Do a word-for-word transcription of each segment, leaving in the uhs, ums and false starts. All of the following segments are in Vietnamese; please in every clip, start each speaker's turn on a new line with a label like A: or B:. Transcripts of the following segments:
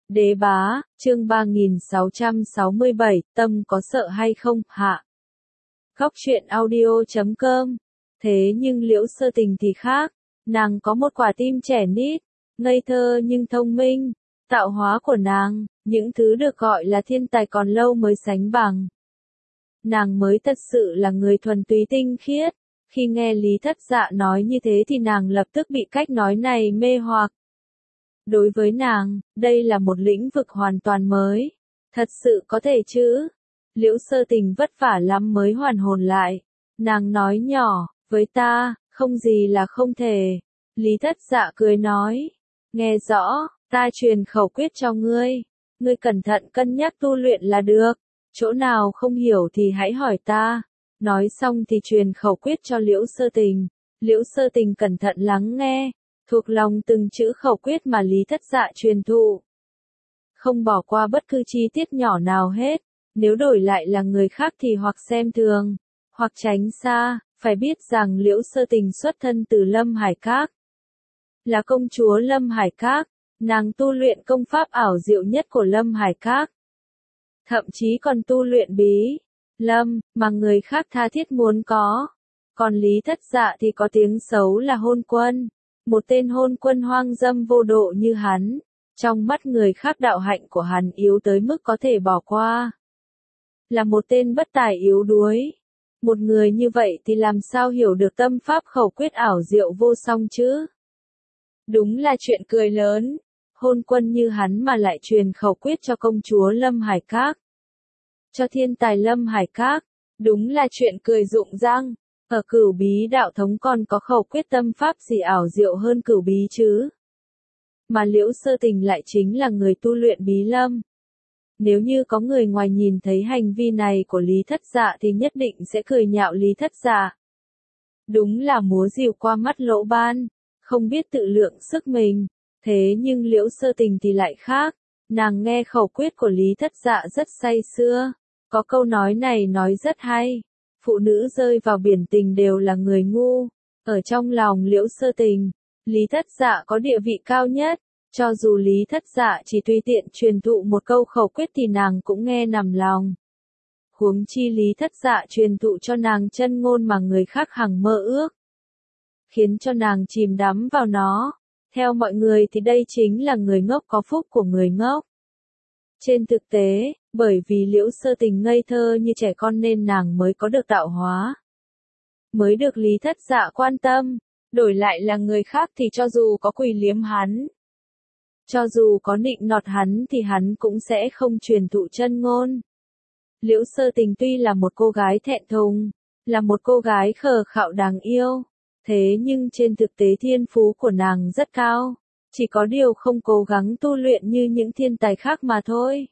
A: Đế bá, chương ba nghìn sáu trăm sáu mươi bảy, tâm có sợ hay không, hạ. Góc truyện audio chấm com. Thế nhưng Liễu Sơ Tình thì khác, nàng có một quả tim trẻ nít, ngây thơ nhưng thông minh, tạo hóa của nàng, những thứ được gọi là thiên tài còn lâu mới sánh bằng. Nàng mới thật sự là người thuần túy tinh khiết, khi nghe Lý Thất Dạ nói như thế thì nàng lập tức bị cách nói này mê hoặc. Đối với nàng, đây là một lĩnh vực hoàn toàn mới. Thật sự có thể chứ? Liễu Sơ Tình vất vả lắm mới hoàn hồn lại. Nàng nói nhỏ, với ta, không gì là không thể. Lý Thất Dạ cười nói, nghe rõ, ta truyền khẩu quyết cho ngươi. Ngươi cẩn thận cân nhắc tu luyện là được. Chỗ nào không hiểu thì hãy hỏi ta. Nói xong thì truyền khẩu quyết cho Liễu Sơ Tình. Liễu Sơ Tình cẩn thận lắng nghe, thuộc lòng từng chữ khẩu quyết mà Lý Thất Dạ truyền thụ. Không bỏ qua bất cứ chi tiết nhỏ nào hết, nếu đổi lại là người khác thì hoặc xem thường, hoặc tránh xa, phải biết rằng Liễu Sơ Tình xuất thân từ Lâm Hải Các. Là công chúa Lâm Hải Các, nàng tu luyện công pháp ảo diệu nhất của Lâm Hải Các. Thậm chí còn tu luyện bí lâm, mà người khác tha thiết muốn có. Còn Lý Thất Dạ thì có tiếng xấu là hôn quân. Một tên hôn quân hoang dâm vô độ như hắn, trong mắt người khác đạo hạnh của hắn yếu tới mức có thể bỏ qua. Là một tên bất tài yếu đuối. Một người như vậy thì làm sao hiểu được tâm pháp khẩu quyết ảo diệu vô song chứ? Đúng là chuyện cười lớn. Hôn quân như hắn mà lại truyền khẩu quyết cho công chúa Lâm Hải Các. Cho thiên tài Lâm Hải Các. Đúng là chuyện cười rụng răng. Ở Cửu Bí đạo thống còn có khẩu quyết tâm pháp gì ảo diệu hơn Cửu Bí chứ? Mà Liễu Sơ Tình lại chính là người tu luyện bí lâm. Nếu như có người ngoài nhìn thấy hành vi này của Lý Thất Dạ thì nhất định sẽ cười nhạo Lý Thất Dạ. Đúng là múa rìu qua mắt lỗ ban, không biết tự lượng sức mình. Thế nhưng Liễu Sơ Tình thì lại khác, nàng nghe khẩu quyết của Lý Thất Dạ rất say sưa. Có câu nói này nói rất hay. Phụ nữ rơi vào biển tình đều là người ngu. Ở trong lòng Liễu Sơ Tình, Lý Thất Dạ có địa vị cao nhất. Cho dù Lý Thất Dạ chỉ tùy tiện truyền thụ một câu khẩu quyết thì nàng cũng nghe nằm lòng. Huống chi Lý Thất Dạ truyền thụ cho nàng chân ngôn mà người khác hằng mơ ước, khiến cho nàng chìm đắm vào nó. Theo mọi người thì đây chính là người ngốc có phúc của người ngốc. Trên thực tế, bởi vì Liễu Sơ Tình ngây thơ như trẻ con nên nàng mới có được tạo hóa. Mới được Lý Thất Dạ quan tâm, đổi lại là người khác thì cho dù có quỳ liếm hắn, cho dù có nịnh nọt hắn thì hắn cũng sẽ không truyền thụ chân ngôn. Liễu Sơ Tình tuy là một cô gái thẹn thùng, là một cô gái khờ khạo đáng yêu, thế nhưng trên thực tế thiên phú của nàng rất cao. Chỉ có điều không cố gắng tu luyện như những thiên tài khác mà thôi.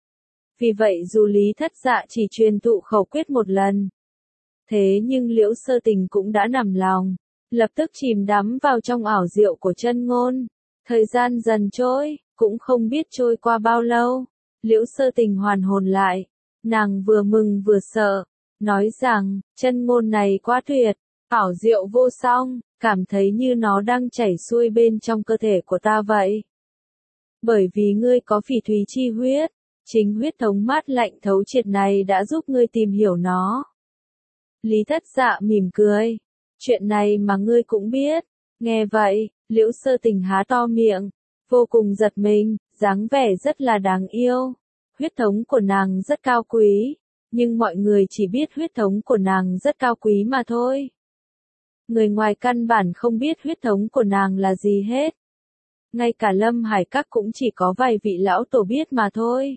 A: Vì vậy dù Lý Thất Dạ chỉ truyền thụ khẩu quyết một lần, thế nhưng Liễu Sơ Tình cũng đã nằm lòng, lập tức chìm đắm vào trong ảo diệu của chân ngôn. Thời gian dần trôi, cũng không biết trôi qua bao lâu, Liễu Sơ Tình hoàn hồn lại, nàng vừa mừng vừa sợ, nói rằng, chân ngôn này quá tuyệt, ảo diệu vô song. Cảm thấy như nó đang chảy xuôi bên trong cơ thể của ta vậy. Bởi vì ngươi có phỉ thúy chi huyết, chính huyết thống mát lạnh thấu triệt này đã giúp ngươi tìm hiểu nó. Lý Thất Dạ mỉm cười. Chuyện này mà ngươi cũng biết. Nghe vậy, Liễu Sơ Tình há to miệng, vô cùng giật mình, dáng vẻ rất là đáng yêu. Huyết thống của nàng rất cao quý, nhưng mọi người chỉ biết huyết thống của nàng rất cao quý mà thôi. Người ngoài căn bản không biết huyết thống của nàng là gì hết. Ngay cả Lâm Hải Các cũng chỉ có vài vị lão tổ biết mà thôi.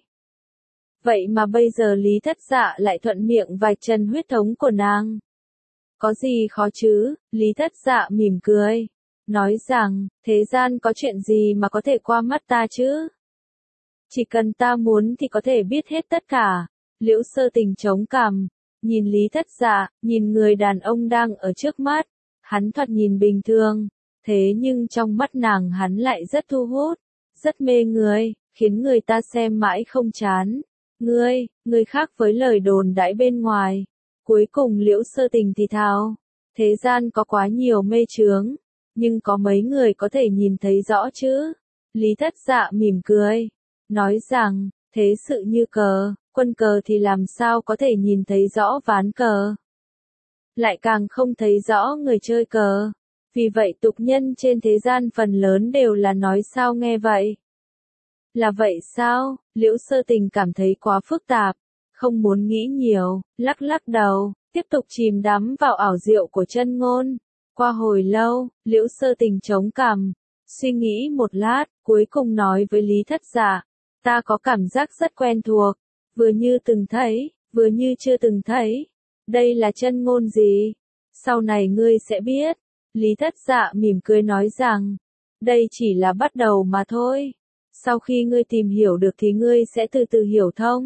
A: Vậy mà bây giờ Lý Thất Dạ lại thuận miệng vạch trần huyết thống của nàng. Có gì khó chứ? Lý Thất Dạ mỉm cười, nói rằng, thế gian có chuyện gì mà có thể qua mắt ta chứ? Chỉ cần ta muốn thì có thể biết hết tất cả. Liễu Sơ Tình chống cằm, nhìn Lý Thất Dạ, nhìn người đàn ông đang ở trước mắt. Hắn thoạt nhìn bình thường, thế nhưng trong mắt nàng hắn lại rất thu hút, rất mê người, khiến người ta xem mãi không chán. Ngươi, ngươi khác với lời đồn đãi bên ngoài. Cuối cùng Liễu Sơ Tình thì thào, thế gian có quá nhiều mê chướng, nhưng có mấy người có thể nhìn thấy rõ chứ? Lý Thất Dạ mỉm cười, nói rằng, thế sự như cờ, quân cờ thì làm sao có thể nhìn thấy rõ ván cờ. Lại càng không thấy rõ người chơi cờ. Vì vậy tục nhân trên thế gian phần lớn đều là nói sao nghe vậy. Là vậy sao? Liễu Sơ Tình cảm thấy quá phức tạp, không muốn nghĩ nhiều, lắc lắc đầu, tiếp tục chìm đắm vào ảo diệu của chân ngôn. Qua hồi lâu, Liễu Sơ Tình chống cằm, suy nghĩ một lát, cuối cùng nói với Lý Thất Dạ, ta có cảm giác rất quen thuộc, vừa như từng thấy, vừa như chưa từng thấy. Đây là chân ngôn gì? Sau này ngươi sẽ biết. Lý Thất Dạ mỉm cười nói rằng, đây chỉ là bắt đầu mà thôi. Sau khi ngươi tìm hiểu được thì ngươi sẽ từ từ hiểu thông.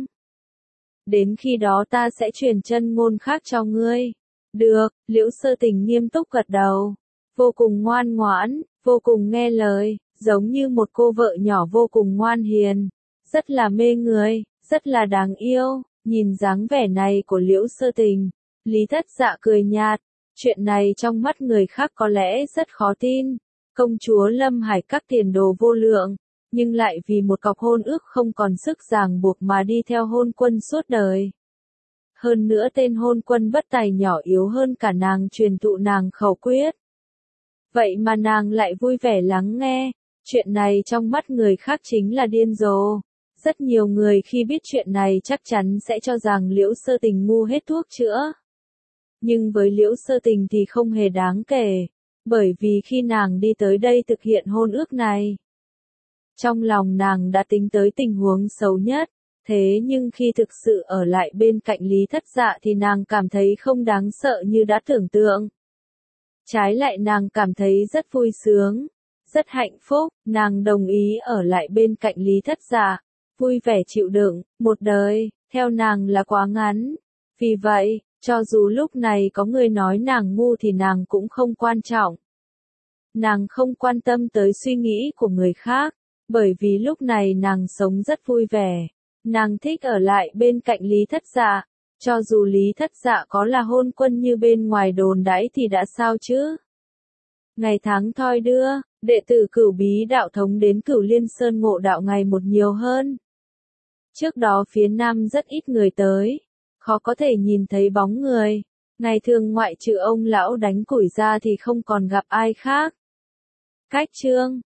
A: Đến khi đó ta sẽ truyền chân ngôn khác cho ngươi. Được, Liễu Sơ Tình nghiêm túc gật đầu. Vô cùng ngoan ngoãn, vô cùng nghe lời, giống như một cô vợ nhỏ vô cùng ngoan hiền. Rất là mê người, rất là đáng yêu. Nhìn dáng vẻ này của Liễu Sơ Tình, Lý Thất Dạ cười nhạt. Chuyện này trong mắt người khác có lẽ rất khó tin. Công chúa Lâm Hải các tiền đồ vô lượng, nhưng lại vì một cọc hôn ước không còn sức ràng buộc mà đi theo hôn quân suốt đời. Hơn nữa tên hôn quân bất tài nhỏ yếu hơn cả nàng truyền thụ nàng khẩu quyết. Vậy mà nàng lại vui vẻ lắng nghe. Chuyện này trong mắt người khác chính là điên rồ. Rất nhiều người khi biết chuyện này chắc chắn sẽ cho rằng Liễu Sơ Tình ngu hết thuốc chữa. Nhưng với Liễu Sơ Tình thì không hề đáng kể, bởi vì khi nàng đi tới đây thực hiện hôn ước này, trong lòng nàng đã tính tới tình huống xấu nhất, thế nhưng khi thực sự ở lại bên cạnh Lý Thất Dạ thì nàng cảm thấy không đáng sợ như đã tưởng tượng. Trái lại nàng cảm thấy rất vui sướng, rất hạnh phúc, nàng đồng ý ở lại bên cạnh Lý Thất Dạ, vui vẻ chịu đựng, một đời, theo nàng là quá ngắn. Vì vậy, cho dù lúc này có người nói nàng ngu thì nàng cũng không quan trọng. Nàng không quan tâm tới suy nghĩ của người khác, bởi vì lúc này nàng sống rất vui vẻ. Nàng thích ở lại bên cạnh Lý Thất Dạ, cho dù Lý Thất Dạ có là hôn quân như bên ngoài đồn đãi thì đã sao chứ. Ngày tháng thoi đưa, đệ tử Cửu Bí đạo thống đến Cửu Liên Sơn ngộ đạo ngày một nhiều hơn. Trước đó phía Nam rất ít người tới, khó có thể nhìn thấy bóng người. Ngày thường ngoại trừ ông lão đánh củi ra thì không còn gặp ai khác. Cách chương